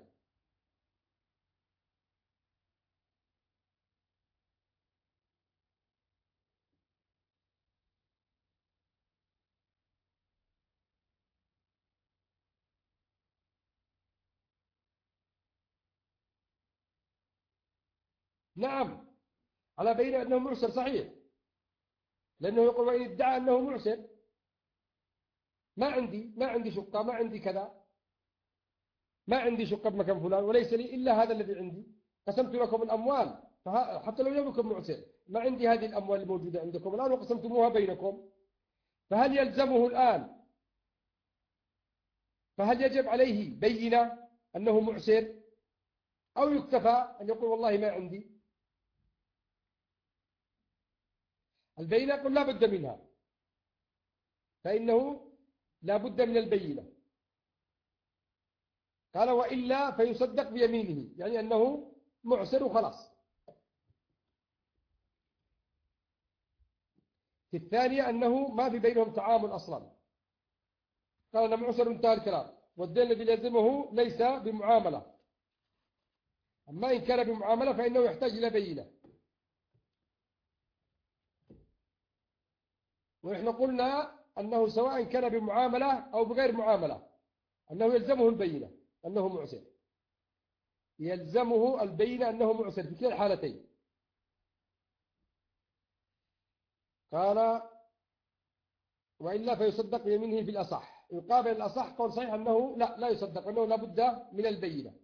نعم، على بينة أنه معسر صحيح، لأنه يقول وإن ادعى أنه معسر، ما عندي شقة، ما عندي كذا، ما عندي شقة بمكان فلان، وليس لي إلا هذا الذي عندي، قسمت لكم الأموال، حتى لو لم يكن معسر، ما عندي هذه الأموال الموجودة عندكم الآن وقسمتموها بينكم، فهل يلزمه الآن، فهل يجب عليه بينة أنه معسر، أو يكتفى أن يقول والله ما عندي؟ البينة يقول لا بد منها، فإنه لا بد من البينة. قال وإلا فيصدق بيمينه، يعني أنه معسر وخلاص. في الثانية أنه ما في بينهم تعامل أصلا، قال أنا معسر انتهى الكلام، والدين الذي يلزمه ليس بمعاملة، أما إن كان بمعاملة فإنه يحتاج إلى بينة. ونحن قلنا أنه سواء كان بمعاملة أو بغير معاملة أنه يلزمه البينة أنه معسر، يلزمه البينة أنه معسر في كلا الحالتين. قال وإلا فيصدق بيمينه في الأصح، يقابل الأصح قول صحيح أنه لا يصدق، أنه لا بد من البينة.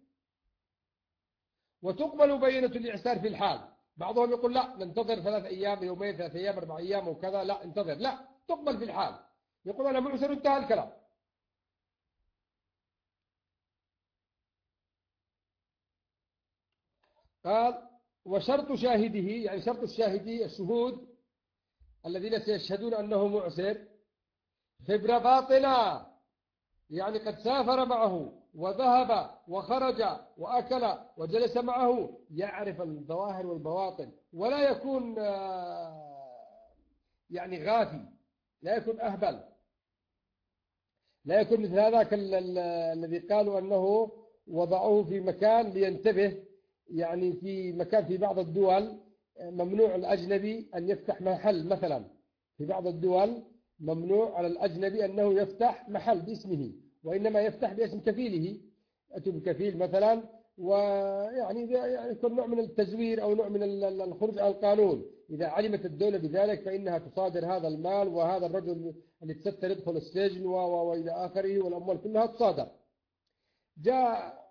وتقبل بينة الإعسار في الحال، بعضهم يقول لا ننتظر 3 أيام، يومين، 3 أيام، 4 أيام وكذا، لا انتظر، لا تقبل في الحال، يقول أنا معسر انتهى الكلام. قال وشرط شاهده، يعني شرط الشاهدي الشهود الذين سيشهدون أنه معسر خبرة باطنة، يعني قد سافر معه وذهب وخرج وأكل وجلس معه، يعرف الظواهر والبواطن، ولا يكون يعني غافي، لا يكون أهبل، لا يكون مثل هذاك الذي قالوا أنه وضعوه في مكان لينتبه، يعني في مكان في بعض الدول ممنوع الأجنبي أن يفتح محل مثلا، في بعض الدول ممنوع على الأجنبي أنه يفتح محل باسمه، وإنما يفتح باسم كفيله، أتوا بكفيل مثلا، ويعني يكون نوع من التزوير أو نوع من الخروج عن القانون. إذا علمت الدولة بذلك فإنها تصادر هذا المال، وهذا الرجل اللي تستر يدخل السجن وإلى آخره، والأموال كلها تصادر. جاء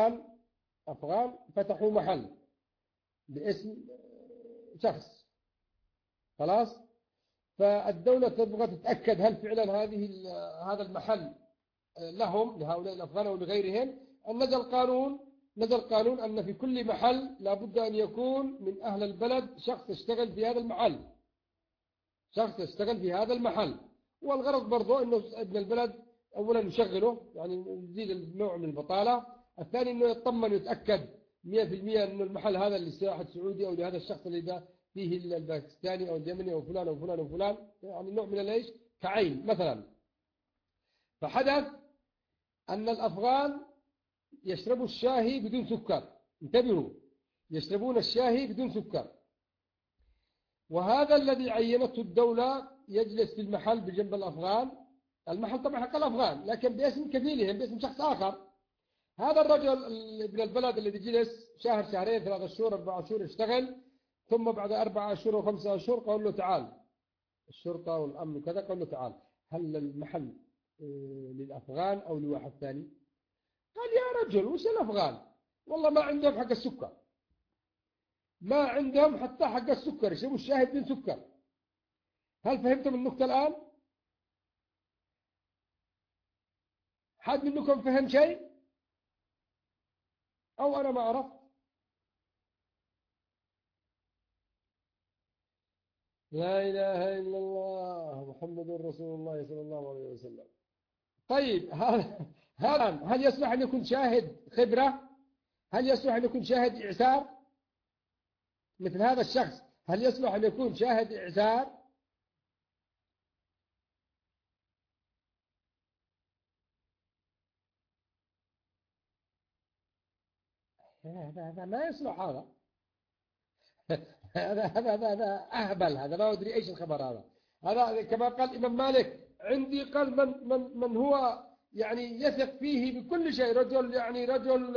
أفغان فتحوا محل باسم شخص، خلاص، فالدولة تبغى تتأكد هل فعلا هذا المحل لهم لهؤلاء الأفغان أو لغيرهم. نزل قانون أن في كل محل لابد أن يكون من أهل البلد شخص يشتغل في هذا المحل، شخص يشتغل في هذا المحل، والغرض برضو أنه ابن البلد أولا يشغله، يعني يزيد النوع من البطالة، الثاني أنه يطمن ويتأكد 100% أنه المحل هذا للسياحة السعودي أو لهذا الشخص اللي ده فيه الباكستاني أو اليمني أو فلان أو فلان أو فلان، يعني نوع من الإيش كعين مثلا. فحدث أن الأفغان يشربوا الشاهي بدون سكر، انتبهوا، يشربون الشاهي بدون سكر، وهذا الذي عينته الدولة يجلس في المحل بجنب الأفغان، المحل طبعا حق الأفغان لكن باسم كفيلهم، باسم شخص آخر. هذا الرجل ابن البلد الذي جلس شهر، شهرين، 3 شهور، 4 شهور اشتغل، ثم بعد 4 أشهر و5 أشهر قالوا له تعال، الشرطة والأمن وكذا، قالوا له تعال هل المحل للأفغان أو لواحد ثاني؟ قال يا رجل وش الأفغان، والله ما عندهم حق السكر، ما عندهم حتى حق السكر، يشربوا الشاهي بدون سكر. هل فهمتم النقطة الآن؟ حد منكم فهم شيء أو أنا ما عرفت؟ لا إله إلا الله محمد رسول الله صلى الله عليه وسلم. طيب هذا هل يصلح أن يكون شاهد خبرة؟ هل يصلح أن يكون شاهد إعسار؟ مثل هذا الشخص هل يصلح أن يكون شاهد إعسار؟ هذا ما يصلح هذا. هذا أهبل، هذا ما أدري إيش الخبر هذا. هذا كما قال الإمام مالك عندي قال من هو يعني يثق فيه بكل شيء، رجل يعني رجل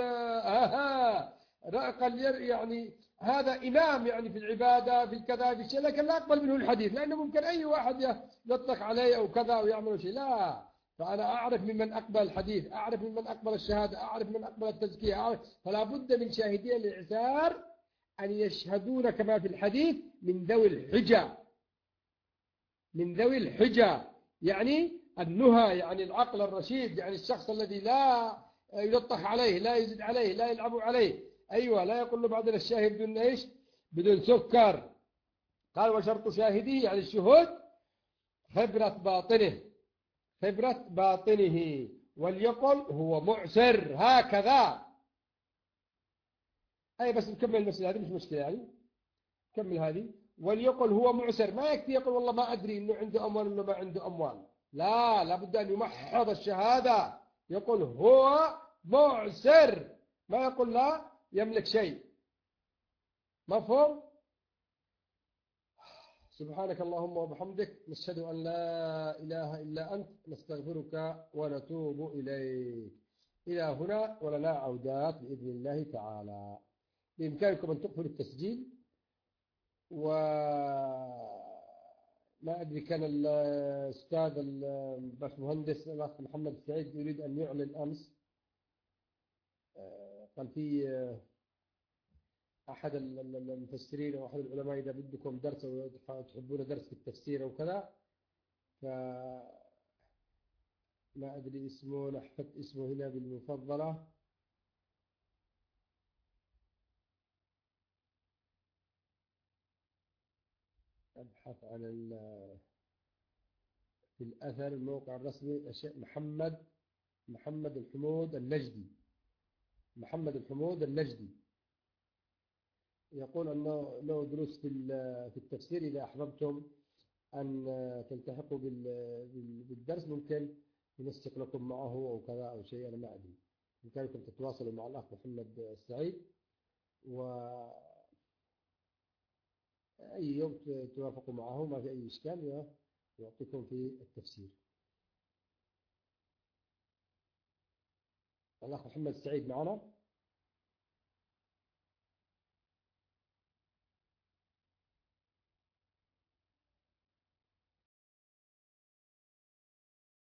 قال يعني هذا إمام يعني في العبادة في كذا في شيء، لكن لا أقبل منه الحديث لأنه ممكن أي واحد يطلق عليه أو كذا ويعمل شيء. لا، فأنا أعرف ممن أقبل الحديث، أعرف ممن أقبل الشهادة، أعرف ممن أقبل التزكية، فلا بد من شاهدي الإعسار أن يشهدون كما في الحديث من ذوي الحجة، من ذوي الحجة يعني النهى، يعني العقل الرشيد، يعني الشخص الذي لا يلطخ عليه، لا يزيد عليه، لا يلعب عليه. أيوة، لا يقول له بعدين الشاهد بدون إيش؟ بدون سكر. قال وشرط شاهده يعني الشهود خبرة باطنه، خبرة باطنه، وليقل هو معسر هكذا. أي بس نكمل المسألة هذه، مش مشكلة يعني، كمل هذه. وليقل هو معسر، ما يكفي يقول والله ما أدري إنه عنده أموال ولا ما عنده أموال، لا، لابد أن يمحض الشهادة، يقول هو معسر، ما يقول لا يملك شيء. مفهوم؟ سبحانك اللهم وبحمدك، نشهد أن لا إله إلا أنت، نستغفرك ونتوب إليك. إلى هنا ولنا عودات بإذن الله تعالى. بإمكانكم أن تقفلوا التسجيل. وما أدري كان الأستاذ الباشمهندس الأخ محمد السعيد يريد أن يعلن أمس، قال في أحد المفسرين أو أحد العلماء إذا بدكم درس أو تحبون درس في التفسير أو كذا، فما أدري اسمه، نحفظ اسمه هنا بالمفضلة. أبحث عن في الأثر الموقع الرسمي محمد الحمود النجدي. محمد الحمود النجدي يقول أنه له دروس في التفسير، إذا أحببتم أن تلتحقوا بالدرس ممكن ينسق لكم معه أو كذا أو شيء، أنا ما أدري. بإمكانكم تتواصلوا مع الأخ محمد السعيد، وأي يوم توافقوا معه ما في أي إشكال، ويعطيكم في التفسير. الأخ محمد السعيد معنا.